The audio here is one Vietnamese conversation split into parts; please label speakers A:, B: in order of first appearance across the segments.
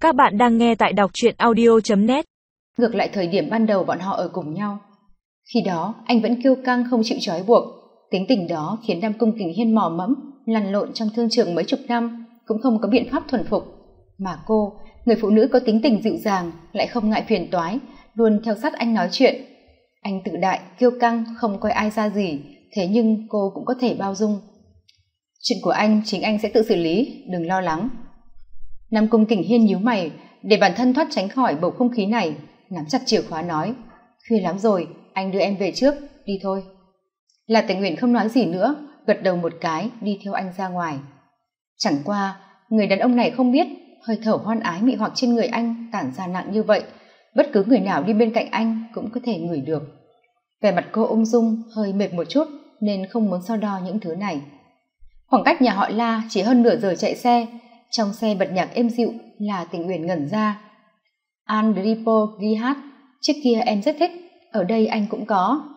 A: Các bạn đang nghe tại đọc truyện audio.net.
B: Ngược lại thời điểm ban đầu bọn họ ở cùng nhau, khi đó anh vẫn kiêu căng không chịu trói buộc. Tính tình đó khiến Nam Cung Kình Hiên mò mẫm lăn lộn trong thương trường mấy chục năm cũng không có biện pháp thuần phục. Mà cô, người phụ nữ có tính tình dịu dàng, lại không ngại phiền toái, luôn theo sát anh nói chuyện. Anh tự đại kiêu căng không coi ai ra gì, thế nhưng cô cũng có thể bao dung. Chuyện của anh chính anh sẽ tự xử lý, đừng lo lắng. Nam Cung Kình Hiên nhíu mày để bản thân thoát tránh khỏi bầu không khí này, nắm chặt chìa khóa nói: khuya lắm rồi, anh đưa em về trước, đi thôi. La Tĩnh Uyển không nói gì nữa, gật đầu một cái đi theo anh ra ngoài. Chẳng qua người đàn ông này không biết hơi thở hoan ái mị hoặc trên người anh tản ra nặng như vậy, bất cứ người nào đi bên cạnh anh cũng có thể ngửi được. Vẻ mặt cô ung dung, hơi mệt một chút nên không muốn so đo những thứ này. Khoảng cách nhà họ La chỉ hơn nửa giờ chạy xe. Trong xe bật nhạc êm dịu, La Tĩnh Uyển ngẩn ra. Andripo ghi hát, trước kia em rất thích, ở đây anh cũng có.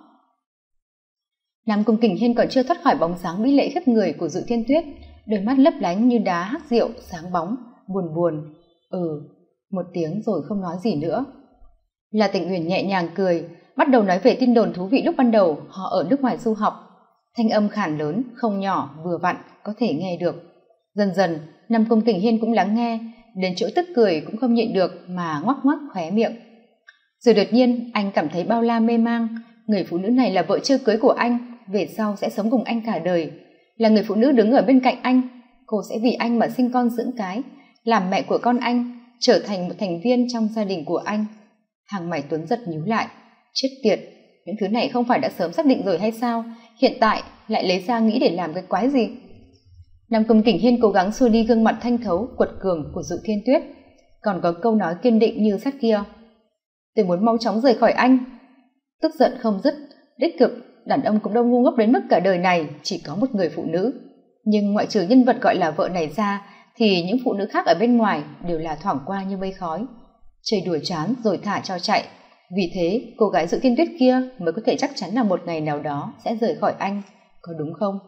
B: Nam Cung Kình Hiên còn chưa thoát khỏi bóng dáng mỹ lệ khiếp người của Dụ Thiên Tuyết, đôi mắt lấp lánh như đá hắc rượu, sáng bóng, buồn buồn. Một tiếng rồi không nói gì nữa. La Tĩnh Uyển nhẹ nhàng cười, bắt đầu nói về tin đồn thú vị lúc ban đầu họ ở nước ngoài du học. Thanh âm khản lớn, không nhỏ, vừa vặn, có thể nghe được. Dần dần, Nam Cung Kình Hiên cũng lắng nghe, đến chỗ tức cười cũng không nhịn được mà ngoắc ngoắc khóe miệng. Rồi đột nhiên anh cảm thấy bao la mê mang, người phụ nữ này là vợ chưa cưới của anh, về sau sẽ sống cùng anh cả đời, là người phụ nữ đứng ở bên cạnh anh, cô sẽ vì anh mà sinh con dưỡng cái, làm mẹ của con anh, trở thành một thành viên trong gia đình của anh. Hàng mày Tuấn giật nhíu lại, chết tiệt, những thứ này không phải đã sớm xác định rồi hay sao, hiện tại lại lấy ra nghĩ để làm cái quái gì? Nam Cung Kình Hiên cố gắng xua đi gương mặt thanh thấu quật cường của Dụ Thiên Tuyết, còn có câu nói kiên định như sắt kia: tôi muốn mau chóng rời khỏi anh. Tức giận không dứt, đích thực đàn ông cũng đâu ngu ngốc đến mức cả đời này chỉ có một người phụ nữ, nhưng ngoại trừ nhân vật gọi là vợ này ra thì những phụ nữ khác ở bên ngoài đều là thoảng qua như mây khói, chơi đùa chán rồi thả cho chạy. Vì thế cô gái Dụ Thiên Tuyết kia mới có thể chắc chắn là một ngày nào đó sẽ rời khỏi anh, có đúng không?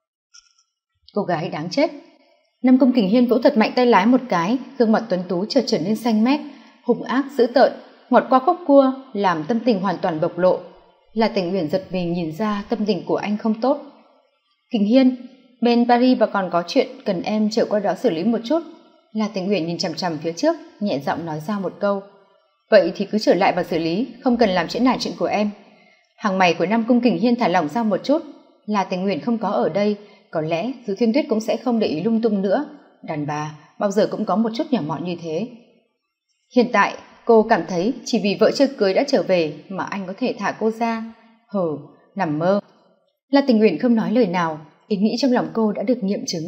B: Cô gái đáng chết. Nam Cung Kình Hiên vỗ thật mạnh tay lái một cái, gương mặt tuấn tú chợt trở nên xanh mét, hung ác dữ tợn, ngọt qua khúc cua, làm tâm tình hoàn toàn bộc lộ. La Tĩnh Uyển giật mình nhìn ra tâm tình của anh không tốt. Kình Hiên, bên Paris và còn có chuyện cần em trở qua đó xử lý một chút. La Tĩnh Uyển nhìn chằm chằm phía trước, nhẹ giọng nói ra một câu. Vậy thì cứ trở lại và xử lý, không cần làm trễ nải chuyện của em. Hàng mày của Nam Cung Kình Hiên thả lỏng ra một chút. La Tĩnh Uyển không có ở đây, có lẽ Dụ Thiên Tuyết cũng sẽ không để ý lung tung nữa. Đàn bà bao giờ cũng có một chút nhỏ mọn như thế. Hiện tại cô cảm thấy chỉ vì vợ chưa cưới đã trở về mà anh có thể thả cô ra. Nằm mơ. La Tĩnh Uyển không nói lời nào, ý nghĩ trong lòng cô đã được nghiệm chứng.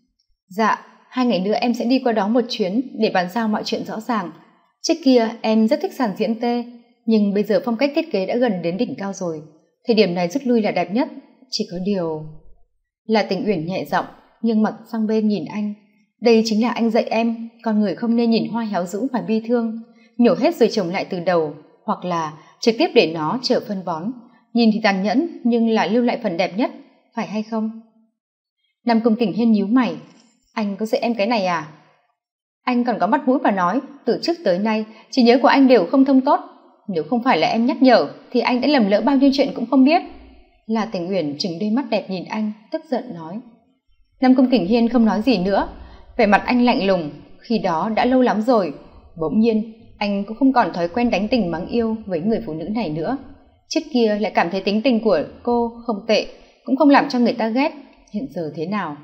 B: Dạ, 2 ngày nữa em sẽ đi qua đó một chuyến để bàn giao mọi chuyện rõ ràng. Trước kia em rất thích sàn diễn tê, nhưng bây giờ phong cách thiết kế đã gần đến đỉnh cao rồi, thời điểm này rút lui là đẹp nhất. Chỉ có điều... La Tĩnh Uyển nhẹ giọng nhưng mặt sang bên nhìn anh. Đây chính là anh dạy em, con người không nên nhìn hoa héo rũ mà bi thương, nhổ hết rồi trồng lại từ đầu, hoặc là trực tiếp để nó trở phân bón. Nhìn thì tàn nhẫn nhưng là lưu lại phần đẹp nhất, phải hay không? Nam Cung Kình Hiên nhíu mày. Anh có dạy em cái này à? Anh còn có mặt mũi mà nói, từ trước tới nay trí nhớ của anh đều không thông tốt, nếu không phải là em nhắc nhở thì anh đã lầm lỡ bao nhiêu chuyện cũng không biết. La Tĩnh Uyển trừng đôi mắt đẹp nhìn anh, tức giận nói. Nam Cung Kình Hiên không nói gì nữa, vẻ mặt anh lạnh lùng, khi đó đã lâu lắm rồi. Bỗng nhiên anh cũng không còn thói quen đánh tình mắng yêu với người phụ nữ này nữa. Trước kia lại cảm thấy tính tình của cô không tệ, cũng không làm cho người ta ghét, hiện giờ thế nào?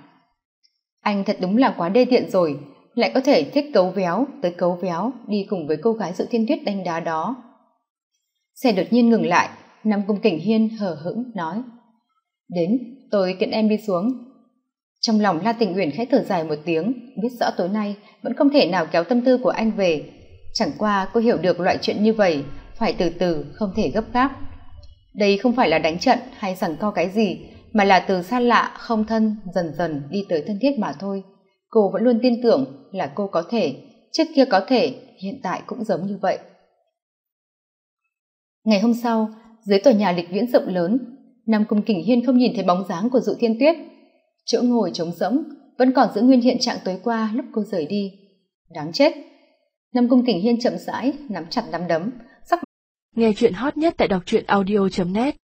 B: Anh thật đúng là quá đê tiện rồi, lại có thể thích cấu véo tới cấu véo đi cùng với cô gái Dụ Thiên Tuyết đánh đá đó. Xe đột nhiên ngừng lại. Nam Cung Kình Hiên hờ hững nói. Đến, tôi kiện em đi xuống. Trong lòng La Tĩnh Uyển khẽ thở dài một tiếng, biết rõ tối nay vẫn không thể nào kéo tâm tư của anh về. Chẳng qua cô hiểu được loại chuyện như vậy phải từ từ, không thể gấp gáp. Đây không phải là đánh trận hay giằng co cái gì, mà là từ xa lạ không thân dần dần đi tới thân thiết mà thôi. Cô vẫn luôn tin tưởng là cô có thể, trước kia có thể, hiện tại cũng giống như vậy. Ngày hôm sau, dưới tòa nhà lịch viễn rộng lớn, Nam Cung Kình Hiên không nhìn thấy bóng dáng của Dụ Thiên Tuyết. Chỗ ngồi trống rỗng, vẫn còn giữ nguyên hiện trạng tối qua lúc cô rời đi. Đáng chết. Nam Cung Kình Hiên chậm rãi nắm chặt nắm đấm.
A: Nghe chuyện hot nhất tại đọc truyện audio.net.